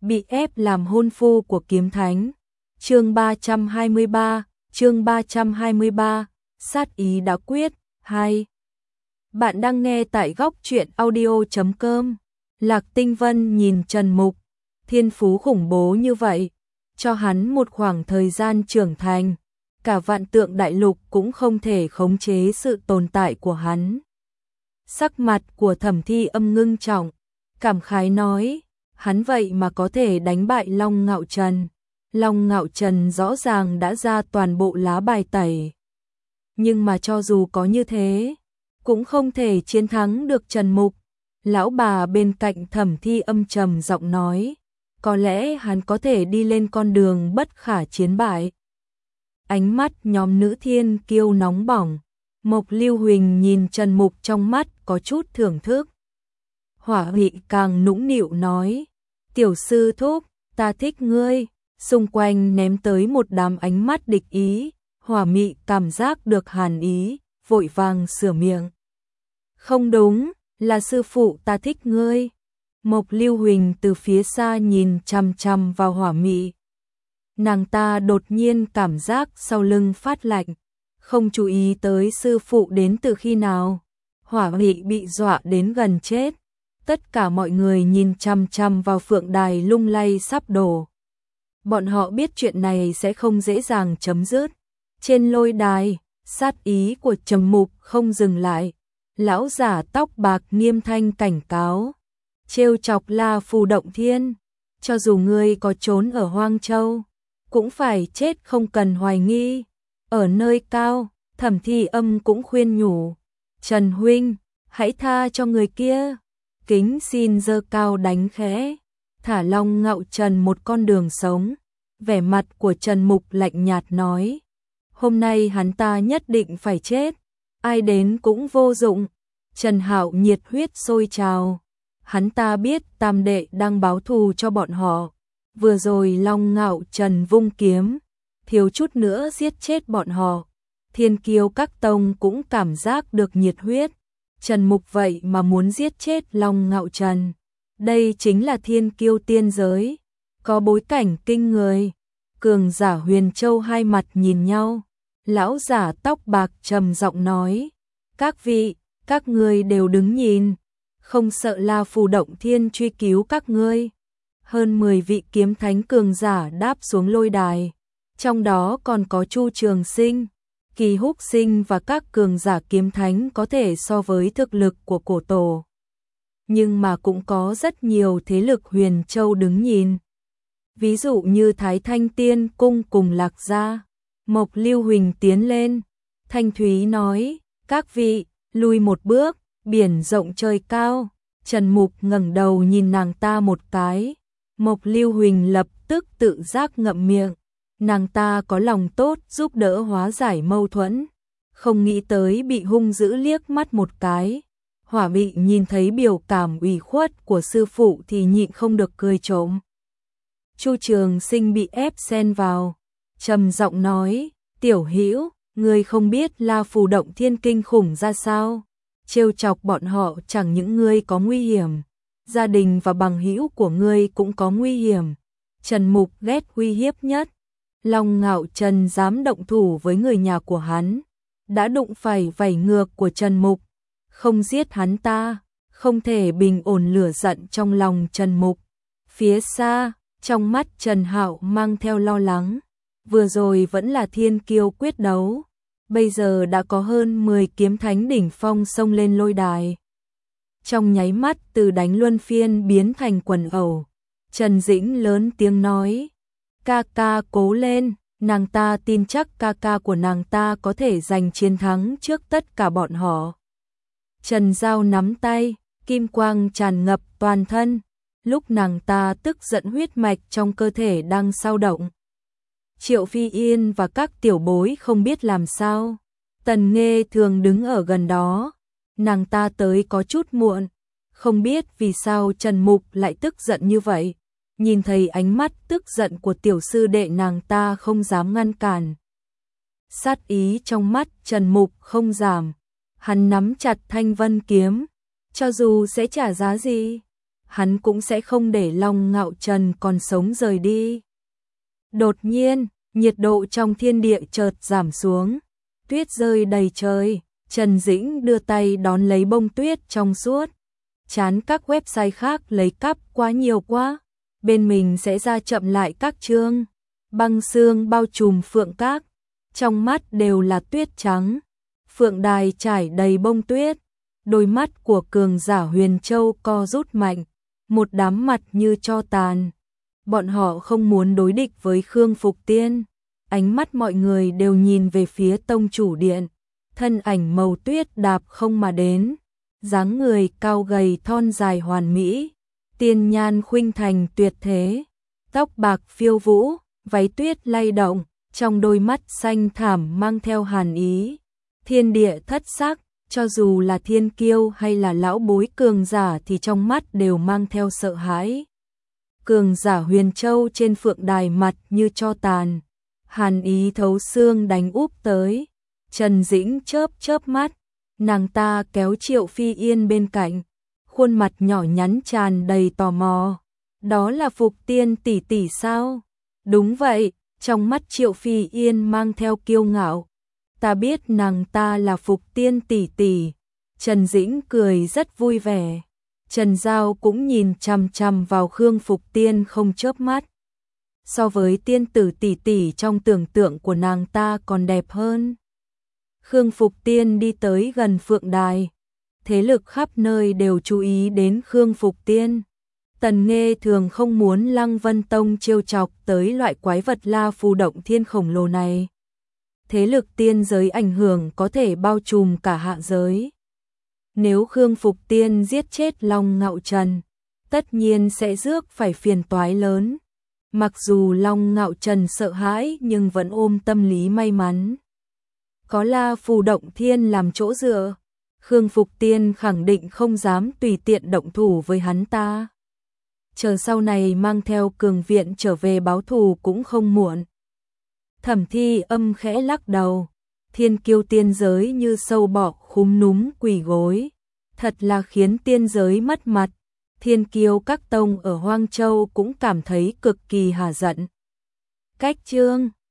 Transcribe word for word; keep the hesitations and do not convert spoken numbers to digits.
bị ép làm hôn phu của kiếm thánh. Chương ba trăm hai mươi ba, chương ba trăm hai mươi ba, sát ý đã quyết. Hai. Bạn đang nghe tại góc truyện audio chấm com. Lạc Tinh Vân nhìn Trần Mục, thiên phú khủng bố như vậy, cho hắn một khoảng thời gian trưởng thành, cả vạn tượng đại lục cũng không thể khống chế sự tồn tại của hắn. Sắc mặt của Thẩm Thi Âm ngưng trọng, cảm khái nói, hắn vậy mà có thể đánh bại Long Ngạo Trần. Long Ngạo Trần rõ ràng đã ra toàn bộ lá bài tẩy. Nhưng mà cho dù có như thế, cũng không thể chiến thắng được Trần Mục. Lão bà bên cạnh Thẩm Thi Âm trầm giọng nói, có lẽ hắn có thể đi lên con đường bất khả chiến bại. Ánh mắt nhóm nữ thiên kiêu nóng bỏng, Mộc Lưu Huỳnh nhìn Trần Mục trong mắt có chút thưởng thức. Hỏa Hị càng nũng nịu nói, tiểu sư thúc, ta thích ngươi. Xung quanh ném tới một đám ánh mắt địch ý, Hỏa Mị cảm giác được hàn ý, vội vàng sửa miệng. Không đúng, là sư phụ ta thích ngươi. Mộc Lưu Huỳnh từ phía xa nhìn chằm chằm vào Hỏa Mị. Nàng ta đột nhiên cảm giác sau lưng phát lạnh, không chú ý tới sư phụ đến từ khi nào. Hỏa Mị bị dọa đến gần chết. Tất cả mọi người nhìn chằm chằm vào phượng đài lung lay sắp đổ. Bọn họ biết chuyện này sẽ không dễ dàng chấm dứt. Trên lôi đài, sát ý của Trầm Mục không dừng lại. Lão giả tóc bạc nghiêm thanh cảnh cáo, trêu chọc La Phù Động Thiên, cho dù ngươi có trốn ở Hoang Châu, cũng phải chết không cần hoài nghi. Ở nơi cao, Thẩm Thi Âm cũng khuyên nhủ, Trần huynh, hãy tha cho người kia. Kính xin giơ cao đánh khẽ, thả Long Ngạo Trần một con đường sống. Vẻ mặt của Trần Mục lạnh nhạt nói, hôm nay hắn ta nhất định phải chết, ai đến cũng vô dụng. Trần Hạo nhiệt huyết sôi trào, hắn ta biết tam đệ đang báo thù cho bọn họ. Vừa rồi Long Ngạo Trần vung kiếm, thiếu chút nữa giết chết bọn họ. Thiên kiêu các tông cũng cảm giác được nhiệt huyết. Trần Mục vậy mà muốn giết chết Long Ngạo Trần. Đây chính là thiên kiêu tiên giới, có bối cảnh kinh người. Cường giả Huyền Châu hai mặt nhìn nhau. Lão giả tóc bạc trầm giọng nói, các vị, các ngươi đều đứng nhìn, không sợ La Phù Động Thiên truy cứu các ngươi. Hơn mười vị kiếm thánh cường giả đáp xuống lôi đài, trong đó còn có Chu Trường Sinh, Kỳ Húc Sinh và các cường giả kiếm thánh có thể so với thực lực của cổ tổ. Nhưng mà cũng có rất nhiều thế lực Huyền Châu đứng nhìn. Ví dụ như Thái Thanh Tiên Cung cùng Lạc Gia. Mộc Lưu Huỳnh tiến lên, thanh thúy nói, các vị, lui một bước, biển rộng trời cao. Trần Mục ngẩng đầu nhìn nàng ta một cái. Mộc Lưu Huỳnh lập tức tự giác ngậm miệng. Nàng ta có lòng tốt giúp đỡ hóa giải mâu thuẫn, không nghĩ tới bị hung dữ liếc mắt một cái. Hỏa Mị nhìn thấy biểu cảm ủy khuất của sư phụ thì nhịn không được cười trộm. Chu Trường Sinh bị ép xen vào, trầm giọng nói, tiểu hữu, ngươi không biết La Phù Động Thiên kinh khủng ra sao. Trêu chọc bọn họ chẳng những ngươi có nguy hiểm, gia đình và bằng hữu của ngươi cũng có nguy hiểm. Trần Mục ghét uy hiếp nhất. Long Ngạo Trần dám động thủ với người nhà của hắn, đã đụng phải vảy ngược của Trần Mục. Không giết hắn ta, không thể bình ổn lửa giận trong lòng Trần Mục. Phía xa, trong mắt Trần Hạo mang theo lo lắng. Vừa rồi vẫn là thiên kiêu quyết đấu, bây giờ đã có hơn mười kiếm thánh đỉnh phong xông lên lôi đài. Trong nháy mắt từ đánh luân phiên biến thành quần ẩu. Trần Dĩnh lớn tiếng nói, ca ca cố lên, nàng ta tin chắc ca ca của nàng ta có thể giành chiến thắng trước tất cả bọn họ. Trần Giao nắm tay, kim quang tràn ngập toàn thân, lúc nàng ta tức giận huyết mạch trong cơ thể đang sao động. Triệu Phi Yên và các tiểu bối không biết làm sao. Tần Nghê thường đứng ở gần đó, nàng ta tới có chút muộn, không biết vì sao Trần Mục lại tức giận như vậy. Nhìn thấy ánh mắt tức giận của tiểu sư đệ nàng ta không dám ngăn cản. Sát ý trong mắt Trần Mục không giảm, hắn nắm chặt thanh vân kiếm, cho dù sẽ trả giá gì, hắn cũng sẽ không để Long Ngạo Trần còn sống rời đi. Đột nhiên, nhiệt độ trong thiên địa chợt giảm xuống, tuyết rơi đầy trời, Trần Dĩnh đưa tay đón lấy bông tuyết trong suốt. Chán các website khác lấy cắp quá nhiều quá, bên mình sẽ ra chậm lại các chương. Băng sương bao trùm Phượng Các, trong mắt đều là tuyết trắng. Phượng đài trải đầy bông tuyết, đôi mắt của cường giả Huyền Châu co rút mạnh, một đám mặt như tro tàn. Bọn họ không muốn đối địch với Khương Phục Tiên, ánh mắt mọi người đều nhìn về phía tông chủ điện, thân ảnh màu tuyết đạp không mà đến, dáng người cao gầy thon dài hoàn mỹ, tiên nhan khuynh thành tuyệt thế, tóc bạc phiêu vũ, váy tuyết lay động, trong đôi mắt xanh thẳm mang theo hàn ý. Thiên địa thất sắc, cho dù là thiên kiêu hay là lão bối cường giả thì trong mắt đều mang theo sợ hãi. Cường giả Huyền Châu trên phượng đài mặt như tro tàn, hàn ý thấu xương đánh úp tới. Trần Dĩnh chớp chớp mắt, nàng ta kéo Triệu Phi Yên bên cạnh, khuôn mặt nhỏ nhắn tràn đầy tò mò. Đó là Phục Tiên tỷ tỷ sao? Đúng vậy, trong mắt Triệu Phi Yên mang theo kiêu ngạo. Ta biết nàng ta là Phục Tiên tỷ tỷ. Trần Dĩnh cười rất vui vẻ. Trần Giao cũng nhìn chằm chằm vào Khương Phục Tiên không chớp mắt. So với tiên tử tỷ tỷ trong tưởng tượng của nàng ta còn đẹp hơn. Khương Phục Tiên đi tới gần phượng đài. Thế lực khắp nơi đều chú ý đến Khương Phục Tiên. Tần Nghê thường không muốn Lăng Vân Tông trêu chọc tới loại quái vật La Phù Động Thiên khổng lồ này. Thế lực tiên giới ảnh hưởng có thể bao trùm cả hạ giới. Nếu Khương Phục Tiên giết chết Long Ngạo Trần, tất nhiên sẽ rước phải phiền toái lớn. Mặc dù Long Ngạo Trần sợ hãi nhưng vẫn ôm tâm lý may mắn. Có La Phù Động Thiên làm chỗ dựa, Khương Phục Tiên khẳng định không dám tùy tiện động thủ với hắn ta. Chờ sau này mang theo cường viện trở về báo thù cũng không muộn. Thẩm Thi Âm khẽ lắc đầu, thiên kiêu tiên giới như sâu bọ khúm núm quỳ gối, thật là khiến tiên giới mất mặt. Thiên kiêu các tông ở Hoang Châu cũng cảm thấy cực kỳ hả giận. Cách chương